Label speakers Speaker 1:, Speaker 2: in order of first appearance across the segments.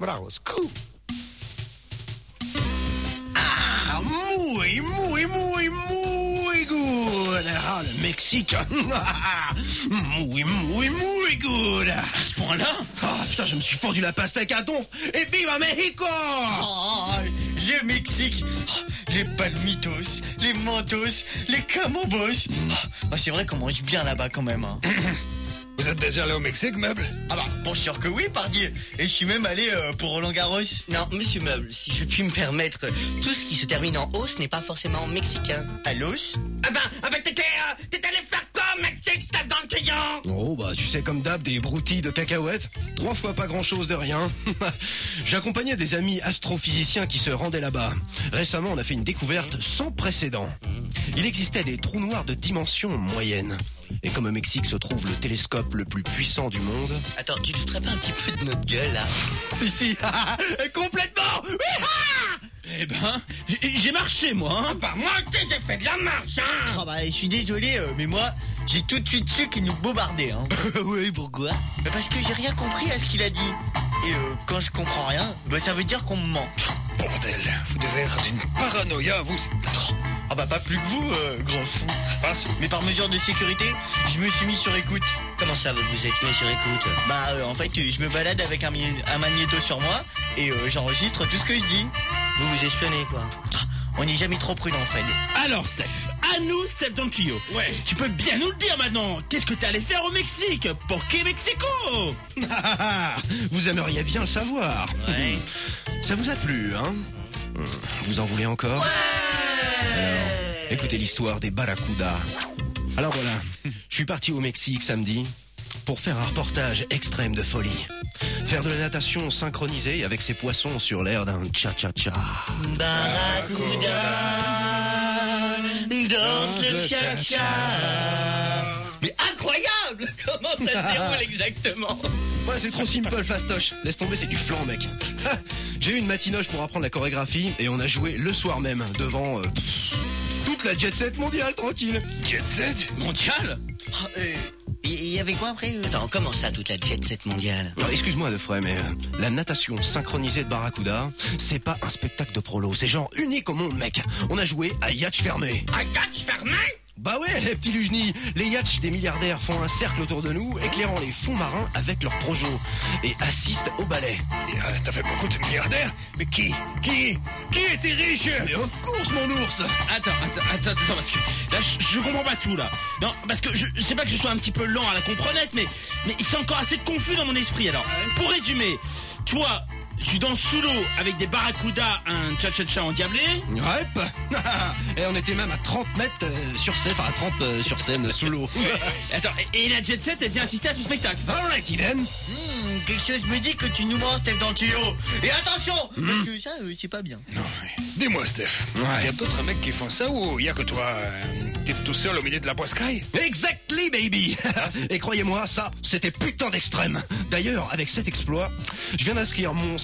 Speaker 1: Bravo, cool.
Speaker 2: Ah, muy good. Ah, le Mexique. Muy good.
Speaker 3: À ce point-là?
Speaker 2: Ah, putain, je me suis fendu la pastèque à donf. Et viva Mexico!
Speaker 4: Oh, le Mexique, les palmitos, les mentos, les camembos. Oh, c'est vrai qu'on mange bien là-bas quand même. Hein.
Speaker 1: Vous êtes déjà allé au Mexique, Meuble?
Speaker 4: Ah bah, pour sûr que oui, pardi. Et je suis même allé pour Roland Garros.
Speaker 5: Non, monsieur Meuble, si je puis me permettre, tout ce qui se termine en os n'est pas forcément mexicain.
Speaker 4: À l'os?
Speaker 3: Ah ben t'es allé faire quoi, Mexique, tape dans le tuyau?
Speaker 2: Oh, bah, tu sais, comme d'hab, des broutilles de cacahuètes. 3 fois pas grand-chose de rien. J'accompagnais des amis astrophysiciens qui se rendaient là-bas. Récemment, on a fait une découverte sans précédent. Il existait des trous noirs de dimension moyenne. Et comme au Mexique se trouve le télescope le plus puissant du monde...
Speaker 5: Attends, tu te foutrais pas un petit peu de notre gueule, là?
Speaker 2: Si, complètement.
Speaker 3: Eh ben, j'ai marché, moi. Hein.
Speaker 4: Bah moi, j'ai fait de la marche, hein. Ah bah, je suis désolé, mais moi, j'ai tout de suite su qu'il nous bombardait, hein.
Speaker 5: Oui, pourquoi?
Speaker 4: Bah parce que j'ai rien compris à ce qu'il a dit. Et quand je comprends rien, bah ça veut dire qu'on me ment.
Speaker 1: Bordel, vous devez être d'une paranoïa, vous.
Speaker 4: Ah bah pas plus que vous, grand fou.
Speaker 1: Passe.
Speaker 4: Mais par mesure de sécurité, je me suis mis sur écoute.
Speaker 5: Comment ça, vous êtes mis sur écoute?
Speaker 4: Bah en fait, je me balade avec un magnéto sur moi et j'enregistre tout ce que je dis.
Speaker 5: Vous vous espionnez, quoi?
Speaker 4: On n'est jamais trop prudent, Fred.
Speaker 3: Alors, Steph, à nous, Steph dans le tuyau.
Speaker 4: Ouais.
Speaker 3: Tu peux bien nous le dire maintenant. Qu'est-ce que t'es allé faire au Mexique? Pour que Mexico?
Speaker 2: Vous aimeriez bien le savoir.
Speaker 5: Ouais.
Speaker 2: Ça vous a plu, hein? Vous en voulez encore?
Speaker 5: Ouais.
Speaker 2: Alors, écoutez l'histoire des barracudas. Alors voilà, je suis parti au Mexique samedi pour faire un reportage extrême de folie. Faire de la natation synchronisée avec ces poissons sur l'air d'un cha-cha-cha.
Speaker 5: Barracuda, danse le cha-cha.
Speaker 4: Mais incroyable! Comment ça se déroule exactement?
Speaker 2: Ouais, c'est trop simple, fastoche. Laisse tomber, c'est du flan, mec. J'ai eu une matinoche pour apprendre la chorégraphie et on a joué le soir même devant toute la jet set mondiale, tranquille.
Speaker 1: Jet set
Speaker 3: Mondial?
Speaker 4: Il y avait quoi après?
Speaker 5: Attends, comment ça, toute la jet set mondiale?
Speaker 2: Alors, excuse-moi, Defray, mais la natation synchronisée de Barracuda, c'est pas un spectacle de prolo, c'est genre unique au monde, mec. On a joué à yacht fermé.
Speaker 3: Un catch fermé?
Speaker 2: Bah ouais, les petits Lujni, les yachts des milliardaires font un cercle autour de nous, éclairant les fonds marins avec leurs projets et assistent au ballet.
Speaker 1: T'as fait beaucoup de milliardaires? Mais qui était riche?
Speaker 2: Mais of course, mon ours.
Speaker 3: Attends, parce que là, je comprends pas tout, là. Non, parce que je sais pas que je sois un petit peu lent à la comprenette, mais c'est encore assez confus dans mon esprit. Alors, pour résumer, toi, tu danses sous l'eau avec des barracudas, un cha-cha-cha endiablé.
Speaker 2: Ouais. Et on était même à 30 mètres sur scène, enfin à 30 sur scène sous l'eau.
Speaker 3: Attends, et la jet set, elle vient assister à ce spectacle.
Speaker 2: Alright, then.
Speaker 4: Quelque chose me dit que tu nous mens, Steph, dans le tuyau. Et attention, parce que ça, c'est pas bien.
Speaker 1: Non, mais dis-moi, Steph.
Speaker 2: Ouais.
Speaker 1: Y a d'autres mecs qui font ça ou y a que toi? T'es tout seul au milieu de la boiscaille?
Speaker 2: Exactly, baby. Et croyez-moi, ça, c'était putain d'extrême. D'ailleurs, avec cet exploit, je viens d'inscrire mon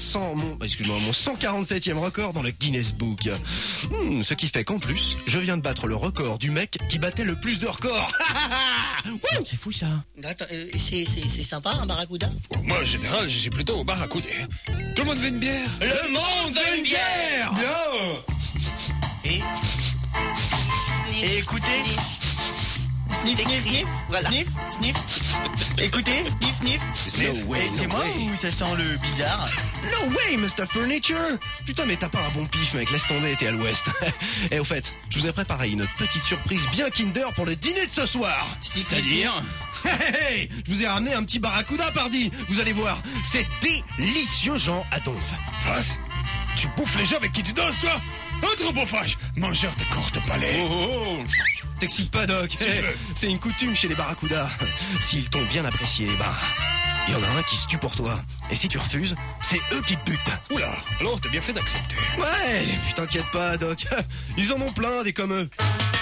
Speaker 2: 147e record dans le Guinness Book. Ce qui fait qu'en plus, je viens de battre le record du mec qui battait le plus de records.
Speaker 3: C'est fou, ça.
Speaker 5: Attends, c'est sympa, un barracuda?
Speaker 1: Oh, moi, en général, je suis plutôt au barracuda. Tout le monde veut une bière?
Speaker 2: Le monde veut une bière.
Speaker 5: Et
Speaker 4: écoutez. Sniff, sniff, sniff.
Speaker 5: Voilà.
Speaker 4: Sniff, sniff. Écoutez, sniff, sniff.
Speaker 2: No way,
Speaker 4: C'est
Speaker 2: no
Speaker 4: moi
Speaker 2: way.
Speaker 4: ou ça sent le bizarre?
Speaker 2: No way, Mr. Furniture. Putain, mais t'as pas un bon pif, mec. Laisse tomber, t'es à l'ouest. Et au fait, je vous ai préparé une petite surprise bien Kinder pour le dîner de ce soir.
Speaker 3: C'est-à-dire?
Speaker 2: Hey, je vous ai ramené un petit barracuda, pardi. Vous allez voir, c'est délicieux, Jean, à donf.
Speaker 1: Face, tu bouffes les gens avec qui tu danses, toi? Autre bouffage, mangeur de cordes de palais.
Speaker 2: Oh. T'excites pas, Doc.
Speaker 1: Si je veux.
Speaker 2: C'est une coutume chez les barracudas. S'ils t'ont bien apprécié, il y en a un qui se tue pour toi. Et si tu refuses, c'est eux qui te butent.
Speaker 1: Oula, alors t'as bien fait d'accepter.
Speaker 2: Ouais, je t'inquiète pas, Doc. Ils en ont plein, des comme eux.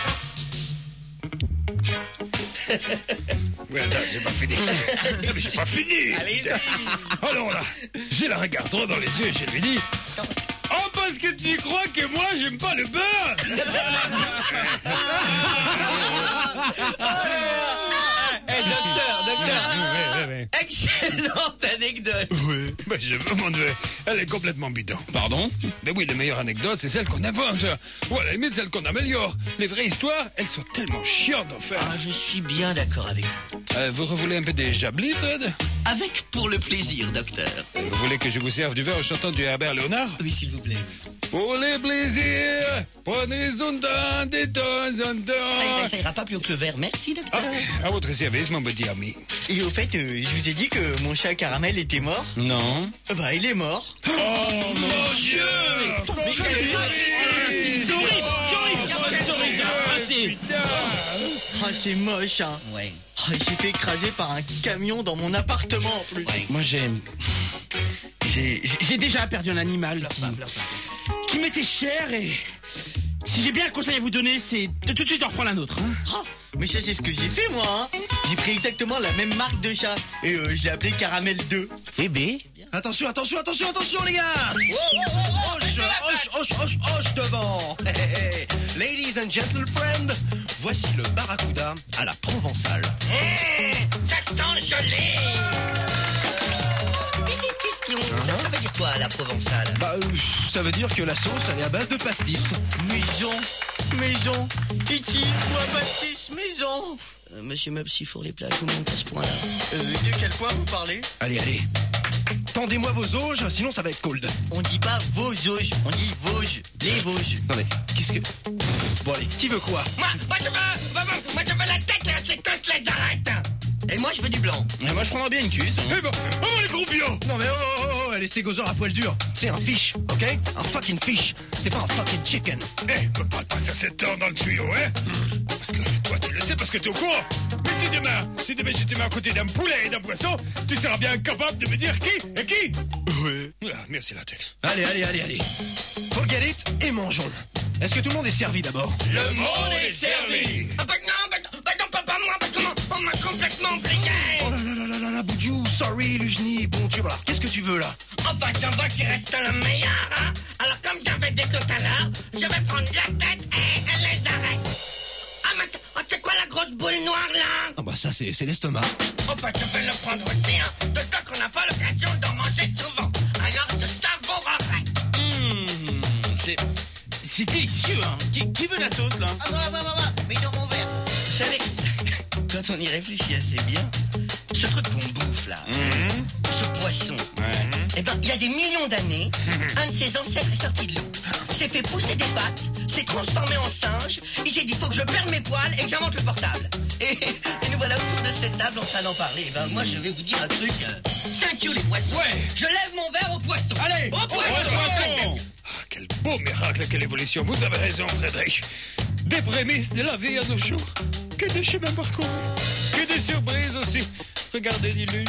Speaker 1: Oui, attends, j'ai pas fini. Non, mais j'ai pas fini.
Speaker 3: Allez,
Speaker 1: Alors là, j'ai la regarde droit dans les yeux et je lui dis... Oh, parce que tu crois que moi, j'aime pas le beurre.
Speaker 4: Docteur.
Speaker 1: ouais.
Speaker 5: Excellente anecdote.
Speaker 1: Oui. Ben, mon Dieu, elle est complètement bidon.
Speaker 3: Pardon?
Speaker 1: Mais oui, les meilleures anecdotes, c'est celles qu'on invente. Ou à la limite, celles qu'on améliore. Les vraies histoires, elles sont tellement chiantes, en fait.
Speaker 5: Ah, je suis bien d'accord avec vous.
Speaker 1: Vous revoulez un peu des Chablis, Fred?
Speaker 5: Avec pour le plaisir, docteur.
Speaker 1: Vous voulez que je vous serve du verre en chantant du Herbert Léonard?
Speaker 5: Oui, s'il vous plaît.
Speaker 1: Pour les plaisirs, prenez-en temps, de temps en temps.
Speaker 5: Ça ira pas plus haut que le verre. Merci, docteur.
Speaker 1: À votre service, mon petit ami.
Speaker 4: Et au fait, je vous ai dit que mon chat Caramel était mort.
Speaker 3: Non.
Speaker 4: Bah, il est mort.
Speaker 1: Oh mon Dieu!
Speaker 3: Mais c'est horrible, c'est horrible.
Speaker 4: Ah, c'est moche, hein.
Speaker 5: Ouais.
Speaker 4: Ah, il s'est fait écraser par un camion dans mon appartement, en plus.
Speaker 5: Ouais.
Speaker 3: Moi, j'ai déjà perdu un animal qui m'était cher et si j'ai bien un conseil à vous donner, c'est de tout de suite en reprendre un autre. Hein.
Speaker 4: Ah, mais ça, c'est ce que j'ai fait, moi, hein. J'ai pris exactement la même marque de chat. Et je l'ai appelé Caramel 2.
Speaker 3: Bébé.
Speaker 2: Attention, les gars! Hoche devant! Hey. Ladies and gentlemen friends, voici le barracuda à la provençale.
Speaker 5: Ça sent gelé. Petite question, ça veut dire quoi, la provençale?
Speaker 2: Bah, ça veut dire que la sauce, elle est à base de pastis.
Speaker 4: Maison. Titi, bois pastis, maison.
Speaker 5: Monsieur Meubles, il faut les plages, vous montrez à ce point-là.
Speaker 4: De quel point vous parlez?
Speaker 2: Allez. Tendez-moi vos auges, sinon ça va être cold.
Speaker 4: On dit pas vos auges, on dit Vosges. Les Vosges.
Speaker 2: Non mais, qu'est-ce que... Bon allez, qui veut quoi?
Speaker 5: Moi je veux la tête et c'est toutes les arêtes. Et moi je veux du blanc.
Speaker 3: Et moi, je prendrais bien une cuisse. Hein.
Speaker 1: Eh ben, les gros biens!
Speaker 2: Non mais les stégosaures à poil dur, c'est un fish, ok? Un fucking fish, c'est pas un fucking chicken.
Speaker 1: Peut pas te passer cette heure dans le tuyau, hein? Parce que toi, tu le sais parce que t'es au courant. Mais si demain je te mets à côté d'un poulet et d'un poisson, tu seras bien capable de me dire qui est qui?
Speaker 2: Ouais.
Speaker 1: Ah, merci, latex.
Speaker 2: Allez. Forget it et mangeons. Est-ce que tout le monde est servi d'abord?
Speaker 1: Le monde est servi!
Speaker 5: Ah bah non, pas moi, parce qu'on m'a complètement oublié.
Speaker 2: Oh là, Boudjou, sorry, Lujni, bon Dieu, voilà. Qu'est-ce que tu veux là?
Speaker 5: Oh bah j'en vois qu'il reste le meilleur, hein. Alors comme j'avais dit tout à l'heure, je vais prendre la tête et les arêtes. Ah mais c'est quoi la grosse boule noire là?
Speaker 2: Ah bah ça c'est l'estomac.
Speaker 5: Oh bah je vais le prendre aussi, hein. De temps qu'on n'a pas l'occasion d'en manger souvent. Alors je savourerai.
Speaker 3: C'est délicieux, hein. Qui veut la sauce, là?
Speaker 5: Ah bah, mais dans mon verre. Vous savez, quand on y réfléchit assez bien, ce truc qu'on bouffe là, ce poisson, eh ben, il y a des millions d'années, un de ses ancêtres est sorti de l'eau, s'est fait pousser des pattes, s'est transformé en singe, il s'est dit faut que je perde mes poils et que j'invente le portable. Et nous voilà autour de cette table en train d'en parler. Eh ben, moi je vais vous dire un truc, ceinture les poissons.
Speaker 1: Ouais.
Speaker 5: Je lève mon verre au poisson.
Speaker 1: Allez,
Speaker 5: au poisson.
Speaker 1: Quel beau miracle, quelle évolution. Vous avez raison, Frédéric. Des prémices de la vie à nos jours. Que des chemins parcourus. Que des surprises aussi. Regardez Niluche.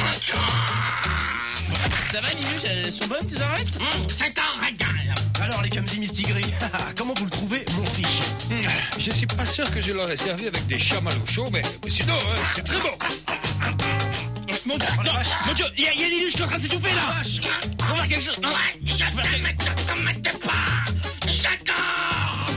Speaker 3: Ça va, Niluche? Elles sont bonnes, tes arêtes?
Speaker 5: C'est un régal.
Speaker 2: Alors les Camzy Mistigris, comment vous le trouvez, mon fish?
Speaker 1: Je suis pas sûr que je l'aurais servi avec des chamallows chauds, mais sinon, c'est très bon.
Speaker 3: Mon Dieu, non, mon Dieu, il y a Niluche qui est en train de s'étouffer là. Faut voir quelque chose.
Speaker 5: Ouais, je t'aime, ne commettez pas. J'adore.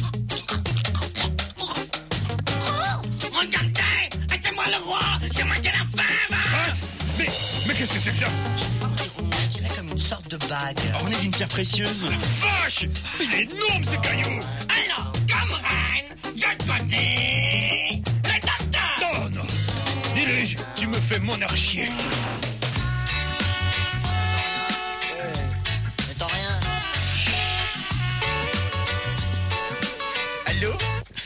Speaker 5: Regardez, aidez-moi le roi. C'est moi qui ai la fève.
Speaker 1: Mais qu'est-ce que c'est que ça?
Speaker 5: Je sais pas, on dirait comme une sorte de bague.
Speaker 3: On est d'une pierre précieuse.
Speaker 1: Vache! Il est énorme, ce caillou!
Speaker 5: Alors, comme reine, je dois dire le docteur.
Speaker 1: Non. Niluche, tu me fais monarchier.
Speaker 5: N'entends rien.
Speaker 4: Allô?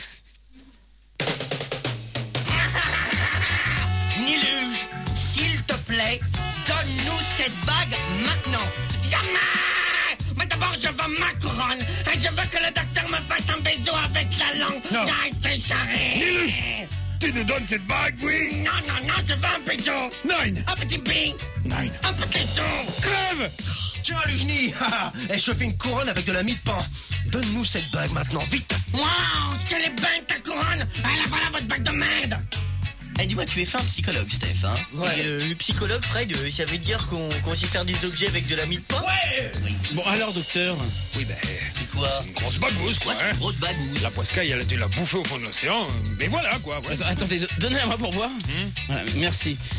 Speaker 5: Niluche, s'il te plaît, donne-nous cette bague maintenant. Jamais! Mais d'abord, je veux ma couronne et je veux que le docteur me fasse un bisou avec la langue.
Speaker 1: Non.
Speaker 5: C'est charré.
Speaker 1: Niluche, tu nous donnes cette bague, oui?
Speaker 5: Non, je veux un bisou.
Speaker 1: Nine.
Speaker 5: Un petit bing.
Speaker 1: Nine.
Speaker 5: Un petit son.
Speaker 1: Crève!
Speaker 2: Tiens, Lujni, elle chopé une couronne avec de la mie de pain. Donne-nous cette bague maintenant, vite.
Speaker 5: Wow, c'est les bains de ta couronne. Allez, voilà votre bague de merde. Eh, dis-moi, tu es fin psychologue, Steph, hein?
Speaker 4: Ouais. Le psychologue, Fred, ça veut dire qu'on sait faire des objets avec de la mie de pain?
Speaker 5: Ouais. Oui.
Speaker 3: Bon, alors, docteur?
Speaker 1: Oui, ben,
Speaker 5: C'est quoi?
Speaker 1: c'est une grosse bagousse, quoi.
Speaker 5: Ouais, c'est
Speaker 1: Hein?
Speaker 5: une grosse bagousse.
Speaker 1: La poiscaille, elle a dû la bouffer au fond de l'océan. Mais voilà, quoi. Ouais.
Speaker 3: Attendez, donnez à moi pour voir. Voilà, merci.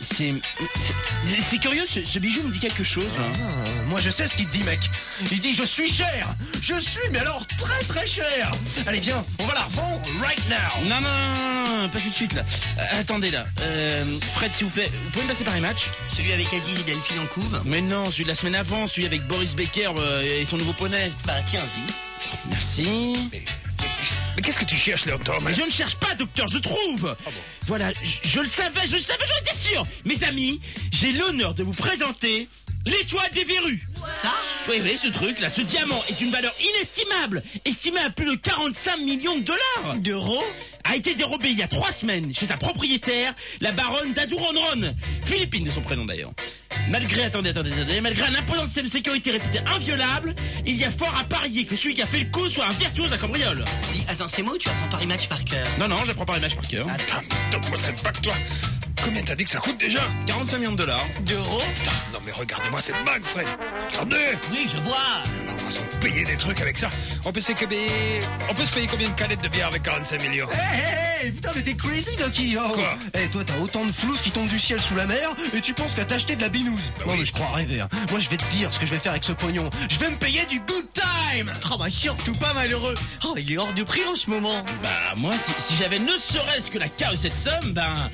Speaker 3: C'est curieux, ce bijou me dit quelque chose.
Speaker 2: Moi je sais ce qu'il te dit, mec. Il dit je suis cher. Je suis, mais alors très très cher. Allez viens, on va la revendre right now.
Speaker 3: Non, pas tout de suite là. Attendez là. Fred, s'il vous plaît, vous pouvez me passer Paris Match?
Speaker 5: Celui avec Aziz et Delphine en couve?
Speaker 3: Mais non, celui de la semaine avant, celui avec Boris Becker et son nouveau poney.
Speaker 5: Bah tiens-y.
Speaker 3: Merci.
Speaker 1: Mais qu'est-ce que tu cherches, Léon Tom?
Speaker 3: Mais je ne cherche pas, docteur, je trouve. Voilà, je le savais, j'en étais sûr. Mes amis, j'ai l'honneur de vous présenter l'étoile des verrues.
Speaker 5: Ça?
Speaker 3: Oui, ce truc là, ce diamant est d'une valeur inestimable, estimée à plus de 45 millions de dollars.
Speaker 5: D'euros?
Speaker 3: A été dérobé il y a 3 semaines chez sa propriétaire, la baronne d'Adouronron, Philippine de son prénom d'ailleurs. Malgré un imposant système de sécurité réputé inviolable, il y a fort à parier que celui qui a fait le coup soit un virtuose de la cambriole.
Speaker 5: Attends, c'est moi ou tu apprends Paris Match par cœur?
Speaker 3: Non, j'apprends Paris Match par cœur.
Speaker 1: Donne-moi cette bague, toi. Combien t'as dit que ça coûte déjà?
Speaker 3: 45 millions de dollars.
Speaker 5: D'euros?
Speaker 1: Non mais regardez-moi cette bague, Fred. Regardez.
Speaker 5: Oui, je vois.
Speaker 1: On va s'en payer des trucs avec ça. On peut se payer combien de canettes de bière avec 45 millions?
Speaker 2: Hey, putain, mais t'es crazy, Doki. Oh.
Speaker 1: Quoi?
Speaker 2: Toi, t'as autant de flouze qui tombent du ciel sous la mer et tu penses qu'à t'acheter de la binouse. Non, mais je crois rêver. Hein. Moi, je vais te dire ce que je vais faire avec ce pognon. Je vais me payer du good time.
Speaker 5: Oh bah surtout pas malheureux. Oh, il est hors de prix en ce moment.
Speaker 3: Bah, moi, si j'avais ne serait-ce que la carte de cette somme,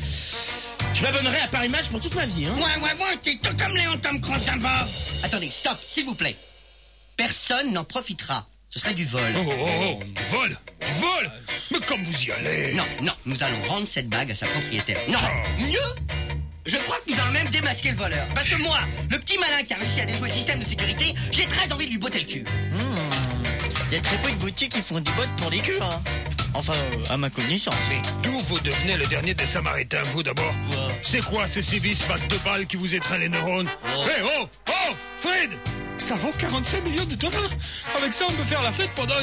Speaker 3: je m'abonnerais à Paris Match pour toute ma vie. Hein.
Speaker 5: Ouais, t'es tout comme Léon Tom Crantin va. Attendez, stop, s'il vous plaît. Personne n'en profitera. Ce serait du vol.
Speaker 1: Oh, vol? Du vol? Mais comme vous y allez?
Speaker 5: Non, nous allons rendre cette bague à sa propriétaire. Non, mieux, je crois que nous allons même démasquer le voleur. Parce que moi, le petit malin qui a réussi à déjouer le système de sécurité, j'ai très envie de lui botter le cul. Il y a très peu de boutiques qui font des bottes pour les culs, hein. Enfin, à ma connaissance.
Speaker 1: Mais d'où vous devenez le dernier des Samaritains, vous d'abord? C'est quoi ces sévices battes de balles qui vous étreignent les neurones? Oh, Fred! Ça vaut 45 millions de dollars. Avec ça, on peut faire la fête pendant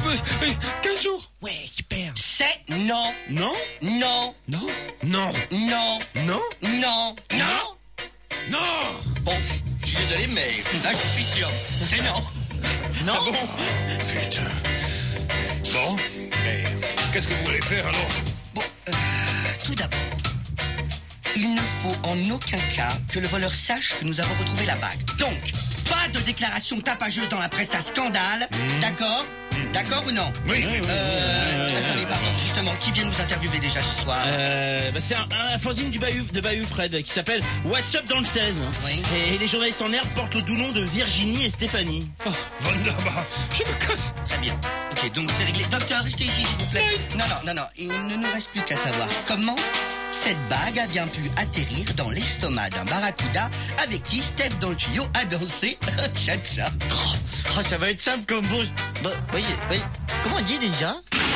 Speaker 1: 15 jours.
Speaker 3: Ouais, super.
Speaker 5: C'est non.
Speaker 3: Non?
Speaker 5: Non.
Speaker 2: Non.
Speaker 5: Non.
Speaker 2: Non.
Speaker 5: Non.
Speaker 2: Non.
Speaker 5: Bon, je suis désolé, mais là, je suis sûr. C'est non. Non.
Speaker 3: Ah bon?
Speaker 1: Putain. Bon, mais qu'est-ce que vous voulez faire alors?
Speaker 5: Bon, tout d'abord, il ne faut en aucun cas que le voleur sache que nous avons retrouvé la bague. Donc, pas de déclaration tapageuse dans la presse à scandale, d'accord? D'accord ou non?
Speaker 1: Oui.
Speaker 5: Attendez, pardon, justement, qui vient nous interviewer déjà ce soir?
Speaker 3: C'est un fanzine de Bayou, Fred, qui s'appelle What's Up dans le 16.
Speaker 5: Oui.
Speaker 3: Et les journalistes en herbe portent le doux nom de Virginie et Stéphanie.
Speaker 1: Oh, Wunderbar. Je me casse.
Speaker 5: Très bien. Ok, donc c'est réglé. Docteur, restez ici, s'il vous plaît. Non. Il ne nous reste plus qu'à savoir comment cette bague a bien pu atterrir dans l'estomac d'un barracuda avec qui Steph dans le tuyau a dansé cha-cha. Oh, ça va être simple comme bon. Bah, voyez, comment on dit déjà?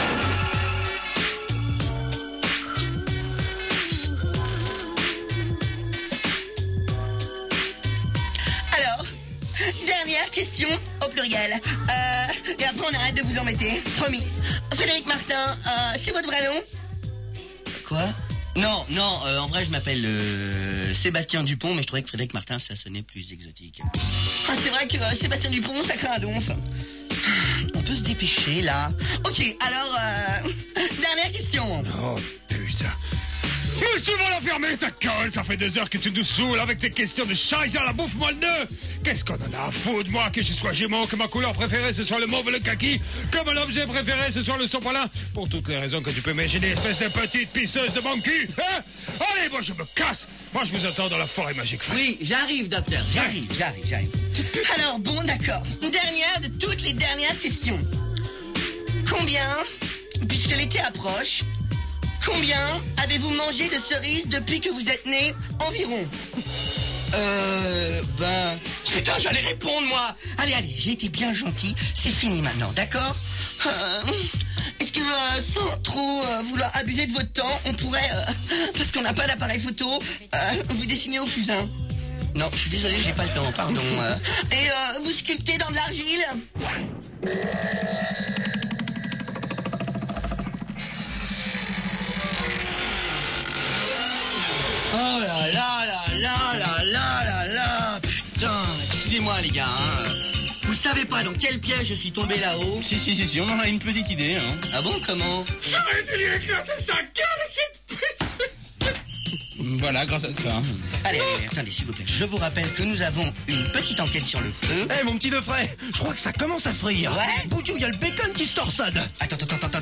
Speaker 5: Alors, dernière question au pluriel. Et après on arrête de vous embêter. Promis. Frédéric Martin, c'est votre vrai nom? Quoi? Non, en vrai je m'appelle Sébastien Dupont, mais je trouvais que Frédéric Martin ça sonnait plus exotique. Ah, c'est vrai que Sébastien Dupont ça craint un donf. On peut se dépêcher là. Ok, alors dernière question.
Speaker 1: Oh putain. Mais tu vas la fermer ta gueule. Ça fait 2 heures que tu nous saoules avec tes questions de chaise à la bouffe moelle d'œuf. Qu'est-ce qu'on en a à foutre, moi, que je sois gémeaux, que ma couleur préférée ce soit le mauve et le kaki, que mon objet préféré ce soit le sopalin, pour toutes les raisons que tu peux imaginer, espèce de petite pisseuse de mon cul, hein? Allez, moi je me casse. Moi je vous attends dans la forêt magique.
Speaker 5: Oui, j'arrive, docteur, j'arrive. Alors bon, d'accord. Dernière de toutes les dernières questions. Combien, puisque l'été approche, combien avez-vous mangé de cerises depuis que vous êtes né environ? Putain, j'allais répondre, moi. Allez, j'ai été bien gentil. C'est fini maintenant, d'accord? Est-ce que, sans trop vouloir abuser de votre temps, on pourrait, parce qu'on n'a pas d'appareil photo, vous dessiner au fusain? Non, je suis désolé, j'ai pas le temps, pardon. Et vous sculptez dans de l'argile? Oh là, putain, excusez-moi les gars, hein. Vous savez pas dans quel piège je suis tombé là-haut?
Speaker 3: Si, on en a une petite idée, hein.
Speaker 5: Ah bon, comment?
Speaker 1: J'aurais dû lui éclater sa gueule, cette pute.
Speaker 3: Voilà, grâce à ça.
Speaker 5: Allez, attendez, s'il vous plaît. Je vous rappelle que nous avons une petite enquête sur le feu.
Speaker 2: Eh mon petit Defray, je crois que ça commence à frire.
Speaker 5: Ouais.
Speaker 2: Boudjou, il y a le bacon qui se torsade.
Speaker 5: Attends.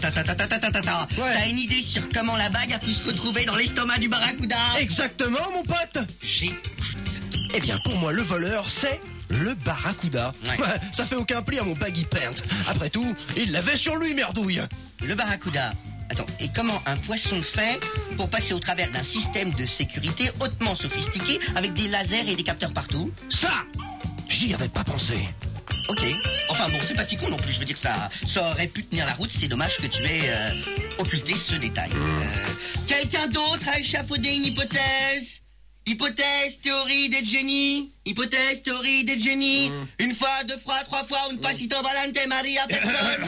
Speaker 2: Ouais.
Speaker 5: T'as une idée sur comment la bague a pu se retrouver dans l'estomac du barracuda?
Speaker 2: Exactement, mon pote.
Speaker 5: J'ai...
Speaker 2: Eh bien, pour moi, le voleur, c'est le barracuda.
Speaker 5: Ouais.
Speaker 2: Ça fait aucun pli à mon baggy pant. Après tout, il l'avait sur lui, merdouille.
Speaker 5: Le barracuda. Attends, et comment un poisson fait pour passer au travers d'un système de sécurité hautement sophistiqué avec des lasers et des capteurs partout?
Speaker 2: Ça, j'y avais pas pensé.
Speaker 5: Ok. Enfin bon, c'est pas si con non plus. Je veux dire, ça aurait pu tenir la route. C'est dommage que tu aies occulté ce détail. Quelqu'un d'autre a échafaudé une hypothèse? Hypothèse, théorie des génies. Hypothèse, théorie des génies. Une fois, deux fois, trois fois, un pasito volante, Maria, personne.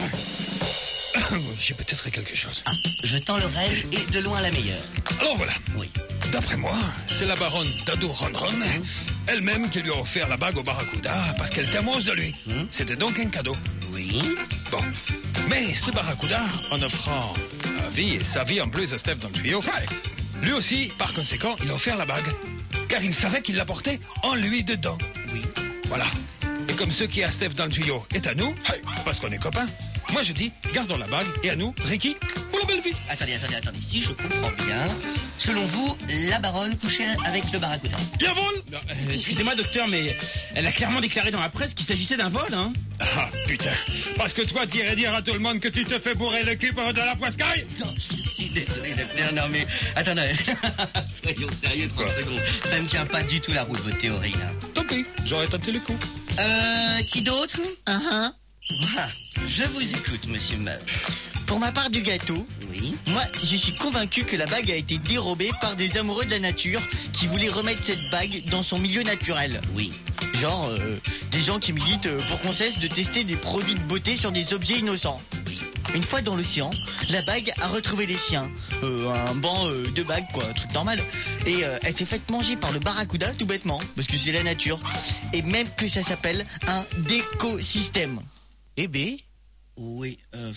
Speaker 1: J'ai peut-être quelque chose.
Speaker 5: Ah, je tends l'oreille et de loin la meilleure.
Speaker 1: Alors voilà.
Speaker 5: Oui.
Speaker 1: D'après moi, c'est la baronne Dado Ronron elle-même qui lui a offert la bague au barracuda parce qu'elle était amoureuse de lui. C'était donc un cadeau.
Speaker 5: Oui.
Speaker 1: Bon. Mais ce barracuda, en offrant la vie et sa vie en plus à Steph dans le tuyau, lui aussi, par conséquent, il a offert la bague. Car il savait qu'il la portait en lui dedans.
Speaker 5: Oui.
Speaker 1: Voilà. Et comme ce qui est à Steph dans le tuyau est à nous, parce qu'on est copains, moi je dis, gardons la bague et à nous, Ricky, pour la belle vie.
Speaker 5: Attendez. Si je comprends bien, selon vous, la baronne couchait avec le barracuda.
Speaker 1: Yavol!
Speaker 3: Excusez-moi, docteur, mais elle a clairement déclaré dans la presse qu'il s'agissait d'un vol, hein.
Speaker 1: Ah, putain. Parce que toi, tu irais dire à tout le monde que tu te fais bourrer le cul de la poiscaille?
Speaker 5: Non, je suis désolé de... Non, mais... Attendez. Soyons sérieux 30 secondes. Ça ne tient pas du tout la route, votre théorie, là.
Speaker 1: Tant pis, j'aurais tenté le coup.
Speaker 5: Qui d'autre? Voilà. Je vous écoute, monsieur Meuf.
Speaker 4: Pour ma part du gâteau,
Speaker 5: Oui.
Speaker 4: moi, je suis convaincu que la bague a été dérobée par des amoureux de la nature qui voulaient remettre cette bague dans son milieu naturel.
Speaker 5: Oui.
Speaker 4: Genre, des gens qui militent pour qu'on cesse de tester des produits de beauté sur des objets innocents. Une fois dans l'océan, la bague a retrouvé les siens. Un banc de bagues, quoi, un truc normal. Et elle s'est faite manger par le barracuda, tout bêtement, parce que c'est la nature. Et même que ça s'appelle un décosystème.
Speaker 2: Eh ben,
Speaker 5: Oui.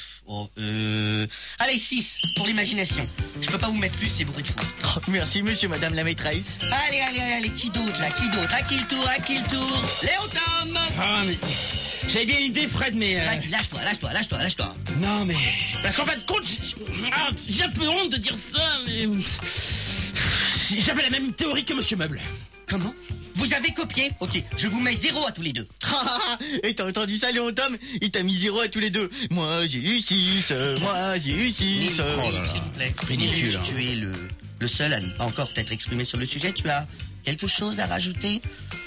Speaker 5: Allez, 6 pour l'imagination. Je peux pas vous mettre plus, c'est bruit de fond.
Speaker 4: Oh, merci, monsieur, madame la maîtresse.
Speaker 5: Allez, qui d'autre, là? Qui d'autre? À qui le tour? Léo Tom!
Speaker 3: Ah, mais... J'avais bien une idée, Fred, mais...
Speaker 5: Vas-y, lâche-toi.
Speaker 3: Non, mais... Parce qu'en fin de compte, j'ai un peu honte de dire ça, mais... J'avais la même théorie que Monsieur Meuble.
Speaker 5: Comment? Vous avez copié? Ok, je vous mets 0 à tous les deux.
Speaker 4: Et t'as entendu ça, Léon Tom? Il t'a mis 0 à tous les deux. Moi, j'ai eu 6. Moi, j'ai eu 6.
Speaker 5: S'il vous plaît.
Speaker 3: Ridicule,
Speaker 5: Nils,
Speaker 3: hein.
Speaker 5: tu es le seul à ne pas encore t'être exprimé sur le sujet. Tu as quelque chose à rajouter?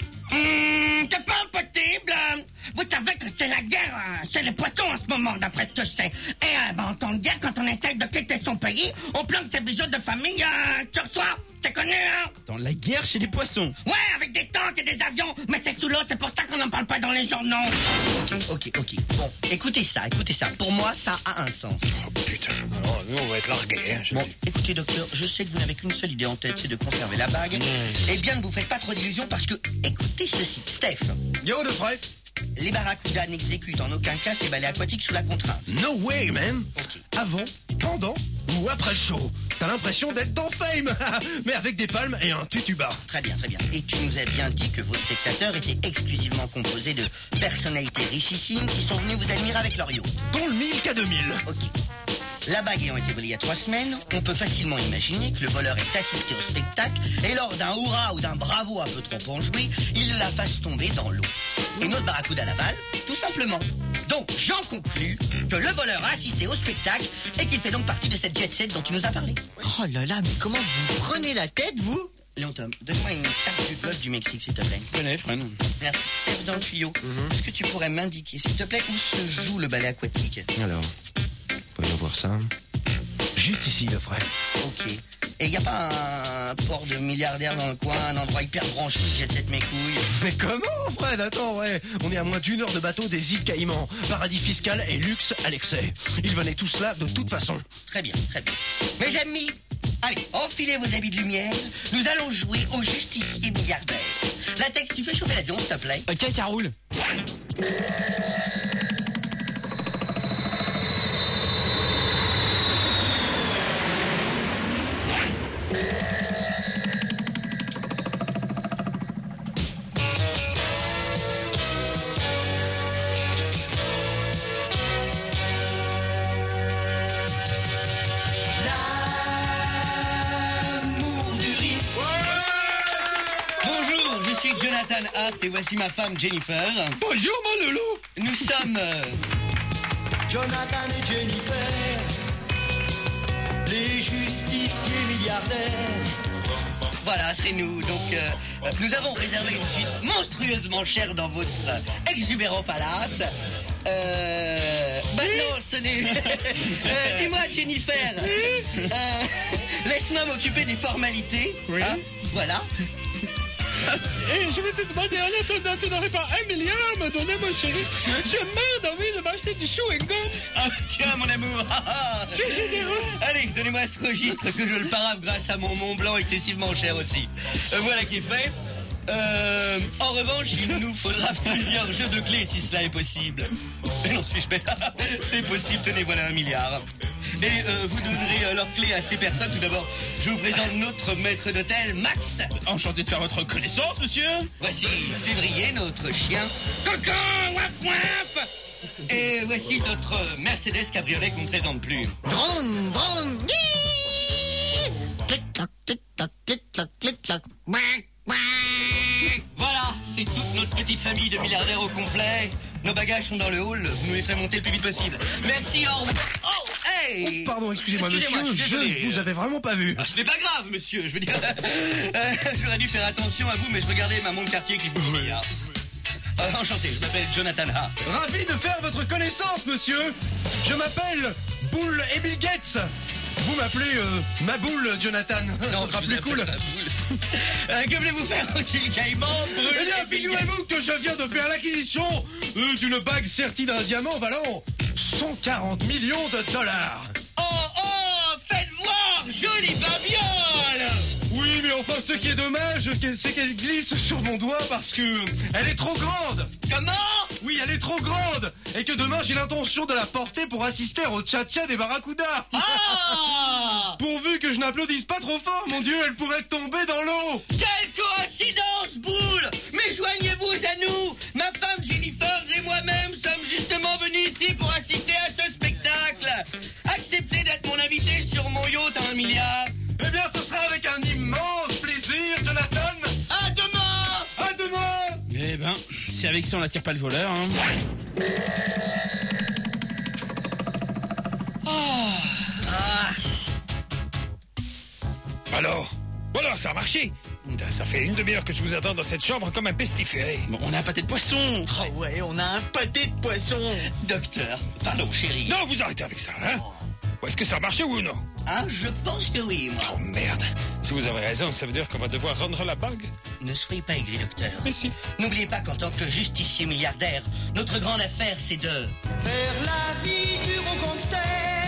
Speaker 6: C'est pas impossible. Vous savez que c'est la guerre, c'est les poissons en ce moment, d'après ce que je sais. Et en temps de guerre, quand on essaye de quitter son pays, on plante ses bijoux de famille sur soi. C'est connu, hein?
Speaker 3: Dans la guerre chez les poissons.
Speaker 6: Ouais, avec des tanks et des avions, mais c'est sous l'eau, c'est pour ça qu'on n'en parle pas dans les journaux.
Speaker 5: Ok. Bon, écoutez ça. Pour moi, ça a un sens.
Speaker 1: Oh putain, alors nous on va être largués, hein, je
Speaker 5: Bon,
Speaker 1: dis.
Speaker 5: écoutez, docteur, je sais que vous n'avez qu'une seule idée en tête, c'est de conserver la bague. Eh bien, ne vous faites pas trop d'illusions parce que, écoutez ceci, Steph,
Speaker 2: yo Defray.
Speaker 5: les barracudas n'exécutent en aucun cas ces balais aquatiques sous la contrainte.
Speaker 2: No way, man.
Speaker 5: Ok.
Speaker 2: Avant, pendant ou après le show. T'as l'impression d'être dans Fame, mais avec des palmes et un tutuba.
Speaker 5: Très bien. Et tu nous as bien dit que vos spectateurs étaient exclusivement composés de personnalités richissimes qui sont venus vous admirer avec leur yacht.
Speaker 2: Dont le 1000 K2000.
Speaker 5: Ok. La bague ayant été volée il y a 3 semaines, on peut facilement imaginer que le voleur est assisté au spectacle et lors d'un hurrah ou d'un bravo un peu trop enjoué, il la fasse tomber dans l'eau. Et notre barracuda l'avale, tout simplement. Donc j'en conclus que le voleur a assisté au spectacle et qu'il fait donc partie de cette jet set dont tu nous as parlé.
Speaker 4: Oh là là, mais comment vous prenez la tête, vous?
Speaker 5: Léon Tom, donne-moi une carte du golfe du Mexique, s'il te plaît.
Speaker 3: Tenez, Fred.
Speaker 5: Merci. Serve dans le tuyau. Est-ce que tu pourrais m'indiquer, s'il te plaît, où se joue le ballet aquatique?
Speaker 2: Alors, voyons voir ça. Juste ici, Defray.
Speaker 5: Ok. Et il n'y a pas un port de milliardaires dans le coin, un endroit hyper branché qui jette mes couilles?
Speaker 2: Mais comment, Fred? Attends, ouais. On est à moins d'1 heure de bateau des îles Caïmans. Paradis fiscal et luxe à l'excès. Ils venaient tous là de toute façon.
Speaker 5: Très bien. Mes amis, allez, enfilez vos habits de lumière. Nous allons jouer au justicier milliardaire. Latex, tu fais chauffer l'avion, s'il te plaît.
Speaker 3: Ok, ça roule.
Speaker 5: suis Jonathan Hart et voici ma femme Jennifer.
Speaker 1: Bonjour, mon loulou.
Speaker 5: Nous sommes...
Speaker 7: Jonathan et Jennifer, les justiciers milliardaires.
Speaker 5: Voilà, c'est nous. Donc, nous avons réservé une suite monstrueusement chère dans votre exubérant palace. Non, ce n'est... Dis-moi, Jennifer. Laisse-moi m'occuper des formalités.
Speaker 1: Oui.
Speaker 5: Hein, voilà.
Speaker 1: Et je vais te demander, en attendant, tu n'aurais pas 1 milliard à me donner, mon chéri? Je meurs d'envie de m'acheter du chewing-gum.
Speaker 5: Ah, tiens, mon amour.
Speaker 1: Tu es généreux.
Speaker 5: Allez, donnez-moi ce registre que je le parade grâce à mon Mont Blanc excessivement cher aussi. Voilà qui est fait. En revanche, il nous faudra plusieurs jeux de clés si cela est possible. Mais non, suis-je bête? C'est possible, tenez, voilà 1 milliard. Et vous donnerez leurs clés à ces personnes. Tout d'abord, je vous présente notre maître d'hôtel, Max.
Speaker 3: Enchanté de faire votre connaissance, monsieur.
Speaker 5: Voici Février, notre chien. Coco, waf waf. Et voici notre Mercedes cabriolet qu'on ne présente plus.
Speaker 4: Vroom, vroom, clic-clac, clic-clac, clic-clac, clic-clac.
Speaker 5: Voilà, c'est toute notre petite famille de milliardaires au complet. Nos bagages sont dans le hall, vous nous les ferez monter le plus vite possible. Merci, au revoir. Oh, hey!
Speaker 2: Pardon, excusez-moi,
Speaker 5: Excusez-moi,
Speaker 2: monsieur,
Speaker 5: je suis désolé.
Speaker 2: je vous avais vraiment pas vu.
Speaker 5: Ah, ce n'est pas grave, monsieur, je veux dire. J'aurais dû faire attention à vous, mais je regardais ma montre Cartier qui vous dit. Enchanté, je m'appelle Jonathan Hart.
Speaker 2: Ravi de faire votre connaissance, monsieur. Je m'appelle Boule et Bill Gates. Vous m'appelez ma boule, Jonathan. Ça sera plus cool.
Speaker 5: Que voulez-vous faire aussi, le caïman?
Speaker 2: Eh bien, figurez-vous que je viens de faire l'acquisition d'une bague sertie d'un diamant valant 140 millions de dollars.
Speaker 5: Oh, faites voir, jolie babiole!
Speaker 2: Oui, mais enfin, ce qui est dommage, c'est qu'elle glisse sur mon doigt parce que elle est trop grande.
Speaker 5: Comment?
Speaker 2: Oui, elle est trop grande. Et que demain, j'ai l'intention de la porter pour assister au tcha-tcha des barracudas.
Speaker 5: Ah!
Speaker 2: Pourvu que je n'applaudisse pas trop fort, mon Dieu, elle pourrait tomber dans l'eau.
Speaker 5: Quelle coïncidence, boule! Mais joignez-vous à nous! Ma femme Jennifer et moi-même sommes justement venus ici pour assister à ce spectacle. Acceptez d'être mon invité sur mon yacht à 1 milliard.
Speaker 2: Eh bien, ce sera avec un immense plaisir, Jonathan.
Speaker 5: À demain!
Speaker 2: À demain.
Speaker 3: Eh ben, si avec ça on n'attire pas le voleur, hein.
Speaker 1: Alors, voilà, ça a marché. Putain, ça fait une demi-heure que je vous attends dans cette chambre comme un pestiféré.
Speaker 3: Bon, on a un pâté de poisson.
Speaker 4: Oh ouais, on a un pâté de poisson.
Speaker 5: Docteur, pardon chérie.
Speaker 1: Non, vous arrêtez avec ça, hein? Ou est-ce que ça a marché, oui ou non?
Speaker 5: Ah, je pense que oui, moi.
Speaker 1: Oh merde. Si vous avez raison, ça veut dire qu'on va devoir rendre la bague.
Speaker 5: Ne soyez pas aigri, docteur.
Speaker 1: Mais si.
Speaker 5: N'oubliez pas qu'en tant que justicier milliardaire, notre grande affaire, c'est de...
Speaker 7: Faire la vie du gros gangster.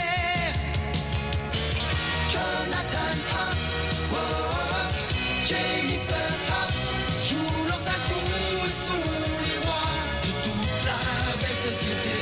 Speaker 7: Jonathan Hart, oh, Jennifer Hart, jouent leurs atouts, sont les rois de toute la belle société.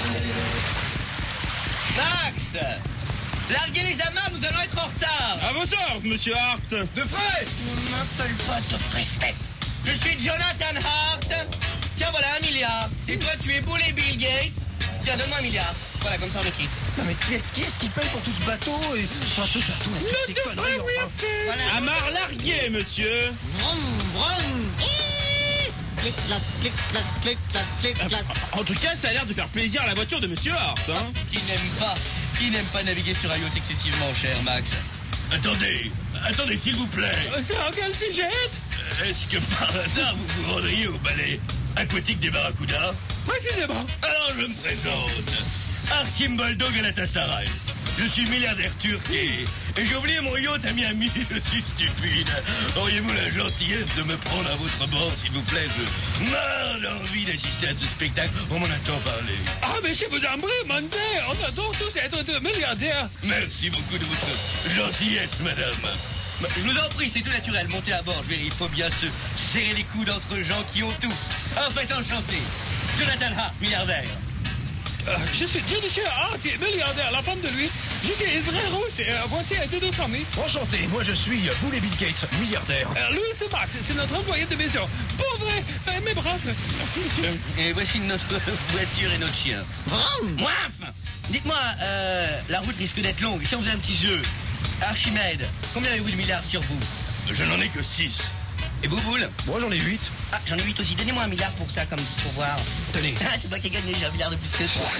Speaker 5: Max! Larguez les amas, nous allons être en retard.
Speaker 3: À vos ordres, monsieur Hart.
Speaker 2: De frais.
Speaker 5: Ne m'appelle pas de respect. Je suis Jonathan Hart. Tiens, voilà 1 milliard. Et toi, tu es Bull et Bill Gates. Tiens, donne-moi 1 milliard. Voilà, comme ça on le quitte.
Speaker 2: Non mais qui est-ce qui paye pour tout ce bateau et enfin ce bateau là, toutes ces conneries, enfin.
Speaker 5: Voilà.
Speaker 3: Amar largué, monsieur.
Speaker 4: Vroom, vroom. Clic-clac, clic-clac, clic-clac, clic-clac.
Speaker 3: En tout cas, ça a l'air de faire plaisir à la voiture de monsieur Hart, hein.
Speaker 5: Qui n'aime pas naviguer sur un yacht excessivement cher, Max?
Speaker 8: Attendez, s'il vous plaît.
Speaker 1: C'est un quel sujet?
Speaker 8: Est-ce que par hasard vous vous rendriez au ballet aquatique des Barracudas?
Speaker 1: Précisément.
Speaker 8: Alors je me présente. Archimboldo Galatasaray. Je suis milliardaire turc et j'ai oublié mon yacht à Miami. Je suis stupide. Auriez-vous la gentillesse de me prendre à votre bord, s'il vous plaît? Je meurs d'envie d'assister à ce spectacle. On m'en a tant parlé.
Speaker 1: Ah, mais chez vous Ambré, Monday, on adore tous être de milliardaires.
Speaker 8: Merci beaucoup de votre gentillesse, madame.
Speaker 5: Je vous en prie, c'est tout naturel. Montez à bord. Il faut bien se serrer les coudes entre gens qui ont tout. En fait, enchanté. Jonathan Hart, milliardaire.
Speaker 1: Je suis Jennifer Hart, milliardaire, la femme de lui. Je suis une vraie rousse et voici un de 200 000.
Speaker 2: Enchanté, moi je suis Bull et Bill Gates, milliardaire.
Speaker 1: Lui, c'est Max, c'est notre employé de maison. Pauvre, mais brave. Merci, monsieur.
Speaker 5: Et voici notre voiture et notre chien.
Speaker 4: Vroom.
Speaker 5: Mouaf! Dites-moi, la route risque d'être longue. Si on faisait un petit jeu. Archimède, combien avez-vous de milliards sur vous?
Speaker 8: Je n'en ai que 6.
Speaker 5: Et vous, Boule?
Speaker 2: Moi, j'en ai 8.
Speaker 5: Ah, j'en ai 8 aussi. Donnez-moi 1 milliard pour ça, comme pour voir.
Speaker 2: Tenez.
Speaker 5: Ah, c'est moi qui ai gagné, j'ai 1 milliard de plus que toi.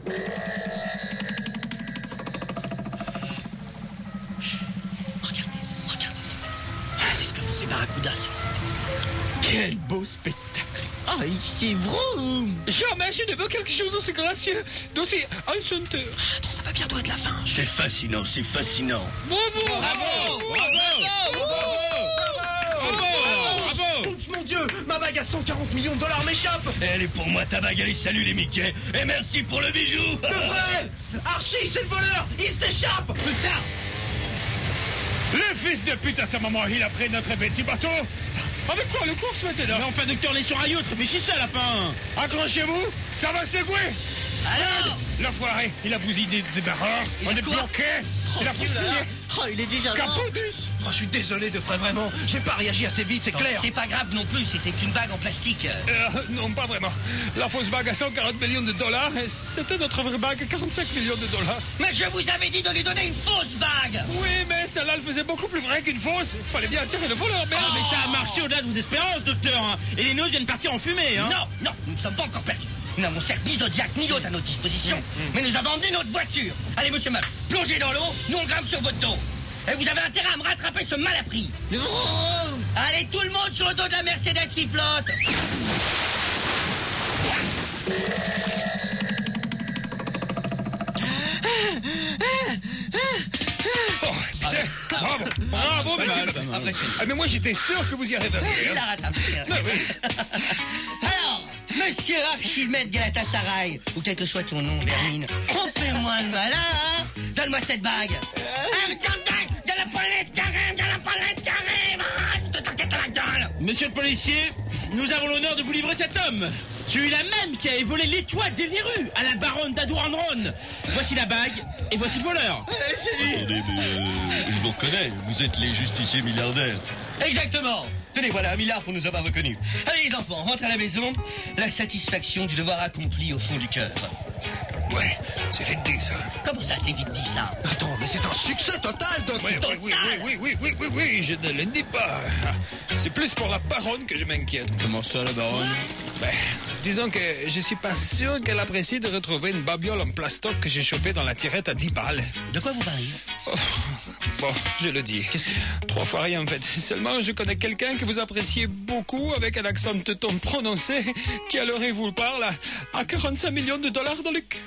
Speaker 5: Regardez ça. Regardez ce que font ces barracudas.
Speaker 3: Quel beau spectacle.
Speaker 4: Ah, c'est vrai.
Speaker 1: Jamais je ne veux quelque chose d'aussi gracieux, d'aussi enchanteur.
Speaker 2: Attends, ça va bientôt être la fin.
Speaker 8: C'est fascinant, c'est fascinant.
Speaker 1: Bravo!
Speaker 2: Oups, mon Dieu, ma bague à 140 millions de dollars m'échappe.
Speaker 8: Elle est pour moi ta bague, salut les Mickey. Et merci pour le bijou.
Speaker 2: De vrai. Archie, c'est le voleur. Il s'échappe.
Speaker 1: Putain! Le fils de pute à sa maman, il a pris notre petit bateau. Avec quoi le course maintenant?
Speaker 3: Mais enfin, docteur, les sur un yacht, réfléchissez à la fin.
Speaker 1: Accrochez-vous, ça va secouer.
Speaker 5: Alors?
Speaker 1: L'enfoiré, il a bousillé des barreurs. On est
Speaker 5: quoi?
Speaker 1: bloqué. Il a poussé.
Speaker 4: Oh, il est déjà là.
Speaker 1: Capodus.
Speaker 2: Oh, je suis désolé, de frère, vraiment. J'ai pas réagi assez vite, c'est clair.
Speaker 5: C'est pas grave non plus, c'était qu'une bague en plastique.
Speaker 1: Non, pas vraiment. La fausse bague à 140 millions de dollars, c'était notre vraie bague à 45 millions de dollars.
Speaker 5: Mais je vous avais dit de lui donner une fausse bague.
Speaker 1: Oui, mais celle-là, elle faisait beaucoup plus vrai qu'une fausse. Fallait bien attirer le voleur, merde.
Speaker 3: Ah, mais ça a marché au-delà de vos espérances, docteur. Hein. Et les nôtres viennent partir en fumée. Hein.
Speaker 5: Non, nous ne sommes pas encore perdus. Nous n'avons certes ni Zodiac ni l'autre à notre disposition, mais nous avons emmené notre voiture. Allez, monsieur Meuf, plongez dans l'eau, nous on grimpe sur votre dos. Et vous avez intérêt à me rattraper ce mal appris. Allez, tout le monde sur le dos de la Mercedes qui flotte.
Speaker 1: Oh, putain, bravo, monsieur. Ah, mais moi, j'étais sûr que vous y arriveriez.
Speaker 5: Il a rattrapé. Alors, monsieur Archimède Galatasaray, ou quel que soit ton nom, Vermine, fais-moi le malin, hein. Donne-moi cette bague. De la police qui arrive, de la police qui arrive. Je te t'inquiète la gueule.
Speaker 3: Monsieur le policier, nous avons l'honneur de vous livrer cet homme. Celui-là même qui avait volé l'étoile des verrues à la baronne d'Adouarnron. Voici la bague et voici le voleur.
Speaker 8: Attendez, mais je vous reconnais, vous êtes les justiciers milliardaires.
Speaker 5: Exactement. Tenez, voilà 1 milliard pour nous avoir reconnus. Allez les enfants, rentrez à la maison. La satisfaction du devoir accompli au fond du cœur.
Speaker 1: Ouais, c'est vite dit, ça.
Speaker 5: Comment ça, c'est vite dit, ça?
Speaker 2: Attends, mais c'est un succès total, Doc.
Speaker 1: Oui, je ne le dis pas. C'est plus pour la baronne que je m'inquiète.
Speaker 3: Comment ça, la baronne?
Speaker 1: Ben, disons que je suis pas sûr qu'elle apprécie de retrouver une babiole en plastoc que j'ai chopée dans la tirette à 10 balles.
Speaker 5: De quoi vous parlez?
Speaker 1: Oh, bon, je le dis. 3 fois rien, en fait. Seulement, je connais quelqu'un que vous appréciez beaucoup avec un accent teuton prononcé qui, à l'heure où vous parle, a 45 millions de dollars dans le cul.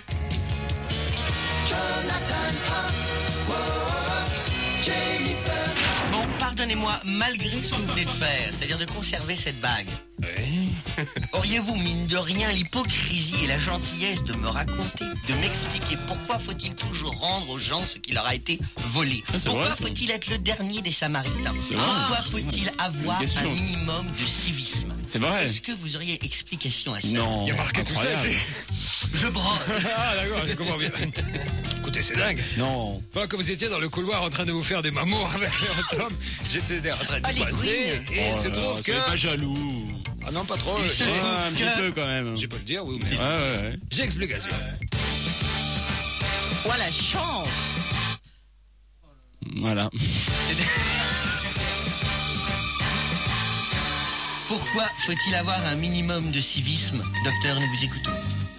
Speaker 5: Bon, pardonnez-moi, malgré ce que vous venez de faire, c'est-à-dire de conserver cette bague, auriez-vous, mine de rien, l'hypocrisie et la gentillesse de me raconter, de m'expliquer pourquoi faut-il toujours rendre aux gens ce qui leur a été volé? Pourquoi faut-il être le dernier des Samaritains? Pourquoi faut-il avoir un minimum de civisme?
Speaker 3: C'est vrai.
Speaker 5: Est-ce que vous auriez explication à ça?
Speaker 3: Non.
Speaker 1: Il y a marqué tout ça ici.
Speaker 5: Je brode.
Speaker 1: Ah, d'accord, je comprends bien. Écoutez, c'est dingue.
Speaker 3: Non.
Speaker 1: Pendant que vous étiez dans le couloir en train de vous faire des mamours avec un homme, j'étais en train de
Speaker 5: Allez,
Speaker 1: passer et il se trouve que...
Speaker 3: Soyez pas jaloux.
Speaker 1: Ah non, pas trop.
Speaker 3: Un petit peu quand même.
Speaker 1: Je peux le dire, oui, mais...
Speaker 3: Ouais.
Speaker 1: J'ai explication.
Speaker 5: Oh, la chance.
Speaker 3: Voilà.
Speaker 5: Pourquoi faut-il avoir un minimum de civisme? Docteur, nous vous écoutons.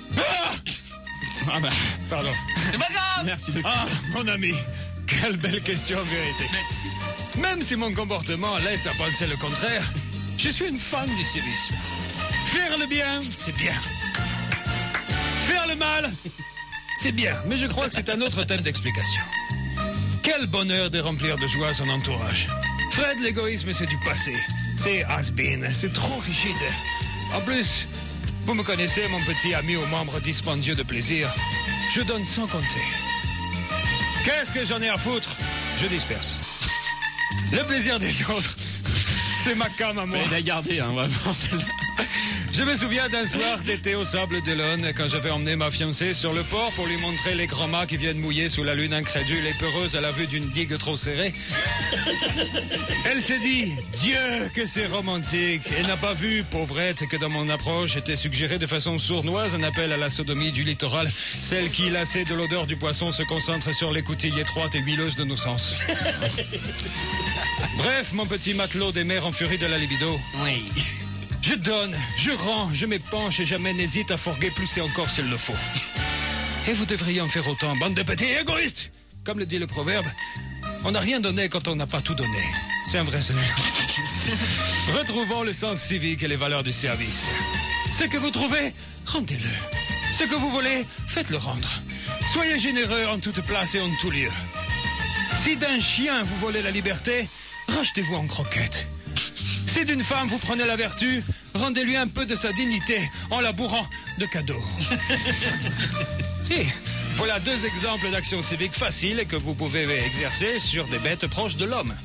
Speaker 3: Ah bah,
Speaker 1: Pardon.
Speaker 5: C'est pas grave.
Speaker 3: merci docteur.
Speaker 1: Ah, mon ami, quelle belle question en vérité. Même si mon comportement laisse à penser le contraire, je suis une fan du civisme. Faire le bien, c'est bien. Faire le mal, c'est bien. Mais je crois que c'est un autre thème d'explication. Quel bonheur de remplir de joie son entourage. Fred, l'égoïsme, c'est du passé. C'est has-been, c'est trop rigide. En plus, vous me connaissez, mon petit ami aux membres dispendieux de plaisir. Je donne sans compter. Qu'est-ce que j'en ai à foutre? Je disperse. Le plaisir des autres, c'est ma came à moi.
Speaker 3: Il a gardé, hein, vraiment, celle-là.
Speaker 1: Je me souviens d'un soir d'été au Sable d'Olonne, quand j'avais emmené ma fiancée sur le port pour lui montrer les grands mâts qui viennent mouiller sous la lune incrédule et peureuse à la vue d'une digue trop serrée. Elle s'est dit, Dieu, que c'est romantique. Elle n'a pas vu, pauvrette, que dans mon approche était suggéré de façon sournoise un appel à la sodomie du littoral, celle qui, lassée de l'odeur du poisson, se concentre sur l'écoutille étroite et huileuse de nos sens. Bref, mon petit matelot des mers en furie de la libido.
Speaker 5: Oui.
Speaker 1: Je donne, je rends, je m'épanche et jamais n'hésite à fourguer plus et encore s'il le faut. Et vous devriez en faire autant, bande de petits égoïstes. Comme le dit le proverbe, on n'a rien donné quand on n'a pas tout donné. C'est un vrai seul. Retrouvons le sens civique et les valeurs du service. Ce que vous trouvez, rendez-le. Ce que vous voulez, faites-le rendre. Soyez généreux en toute place et en tout lieu. Si d'un chien vous volez la liberté, rachetez-vous en croquettes. Si d'une femme vous prenez la vertu, rendez-lui un peu de sa dignité en la bourrant de cadeaux. Si, voilà 2 exemples d'actions civiques faciles que vous pouvez exercer sur des bêtes proches de l'homme.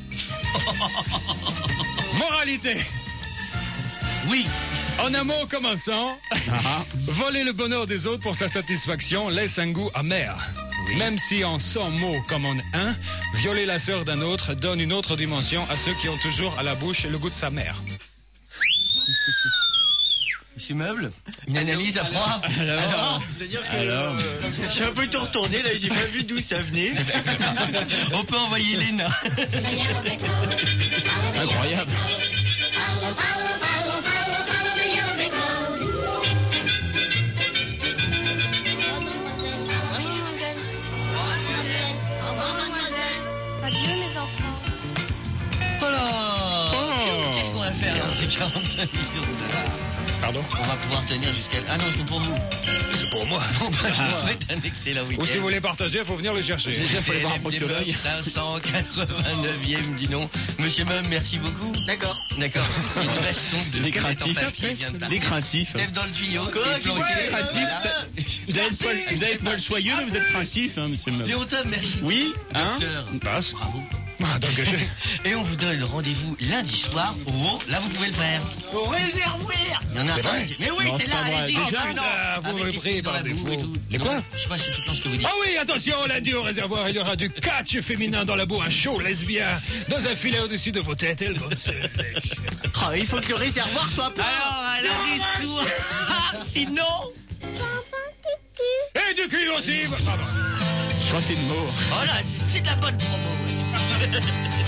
Speaker 1: Moralité.
Speaker 5: Oui.
Speaker 1: En un mot commençant, voler le bonheur des autres pour sa satisfaction laisse un goût amer. Oui. Même si en 100 mots comme en un, violer la sœur d'un autre donne une autre dimension à ceux qui ont toujours à la bouche le goût de sa mère.
Speaker 4: Monsieur Meuble, une analyse à froid. Alors, c'est-à-dire que je suis un peu tout retourné, là, j'ai pas vu d'où ça venait. On peut envoyer Léna.
Speaker 3: Incroyable.
Speaker 9: Adieu mes enfants.
Speaker 4: Voilà. Qu'est-ce qu'on va faire dans ces 45 millions de dollars?
Speaker 1: Pardon?
Speaker 4: On va pouvoir tenir jusqu'à... Ah non, ils sont pour vous.
Speaker 1: C'est pour moi.
Speaker 4: Je vous souhaite un excellent week-end.
Speaker 1: Ou si vous voulez partager, il faut venir le chercher.
Speaker 3: Déjà, il faut aller voir un proctologue.
Speaker 4: 589e, dis donc. Monsieur Meum, merci beaucoup. D'accord. Il nous reste donc de
Speaker 3: Les craintifs. Les craintifs.
Speaker 4: Steph dans le tuyau.
Speaker 3: Vous avez pas le soyeux, mais vous êtes craintif, hein, monsieur Meum.
Speaker 4: Léontov, merci.
Speaker 3: Oui, hein?
Speaker 4: Docteur.
Speaker 1: Passe.
Speaker 4: Bravo.
Speaker 1: Ah, donc,
Speaker 4: Et on vous donne rendez-vous lundi soir au... Là, vous pouvez le faire. Au réservoir. Il y en a
Speaker 1: C'est
Speaker 4: un.
Speaker 1: vrai?
Speaker 4: Mais oui,
Speaker 3: Non,
Speaker 4: c'est
Speaker 3: c'est
Speaker 4: là,
Speaker 3: pas vrai.
Speaker 4: allez-y.
Speaker 3: Déjà,
Speaker 4: Oh, non.
Speaker 1: vous
Speaker 4: Avec
Speaker 1: me
Speaker 4: les
Speaker 1: pris
Speaker 4: filles dans
Speaker 1: par
Speaker 4: la boue
Speaker 1: défaut.
Speaker 4: et tout.
Speaker 1: Les
Speaker 4: Non,
Speaker 1: quoi?
Speaker 4: je sais pas si c'est tout le temps ce que vous dites.
Speaker 1: Ah oui, attention, lundi au réservoir, il y aura du catch féminin dans la boue, un show lesbien, dans un filet au-dessus de vos têtes, elles vont se lécher.
Speaker 4: Ah, il faut que le réservoir soit plein. Alors, lundi soir. Sinon...
Speaker 1: Et du cul aussi. Pardon.
Speaker 3: Je crois que c'est le mot.
Speaker 4: Voilà, c'est de la bonne promo.